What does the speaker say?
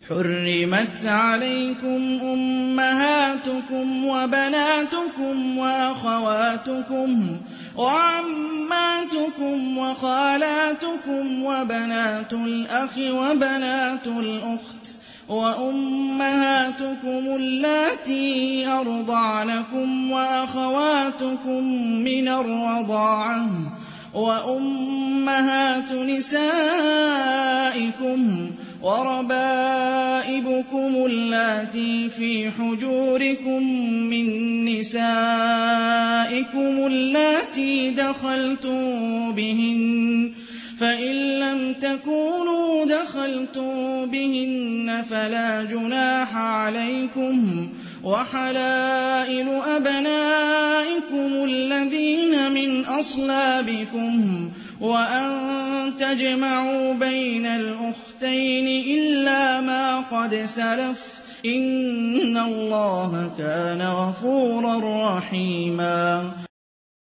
حُرِّمَتْ عَلَيْكُمْ أُمَّهَاتُكُمْ وَبَنَاتُكُمْ وَأَخَوَاتُكُمْ وَعَمَّاتُكُمْ وَخَالَاتُكُمْ وَبَنَاتُ الْأَخِ وَبَنَاتُ الْأُخْتِ وَأُمَّهَاتُكُمُ اللَّاتِي أَرْضَعْنَكُمْ وَأَخَوَاتُكُم مِّنَ الرَّضَاعَةِ وَأُمَّهَاتُ نِسَائِكُمْ وَرَبَائِبُكُمُ اللَّاتِي فِي حُجُورِكُم مِّن نِّسَائِكُمُ اللَّاتِي دَخَلْتُم بِهِنَّ ۖ فَإِن لَّمْ تَكُونُوا دَخَلْتُم بِهِنَّ فَلَا جُنَاحَ عَلَيْكُمْ ۚ وَحَلَائِلُ أَبْنَائِكُمُ الَّذِينَ مِنْ أَصْلَابِكُمْ وَأَن تَجْمَعُوا بَيْنَ الْأُخْتَيْنِ إِلَّا مَا قَدْ سَلَفَ ۚ إِنَّ اللَّهَ كَانَ غَفُورًا رَّحِيمًا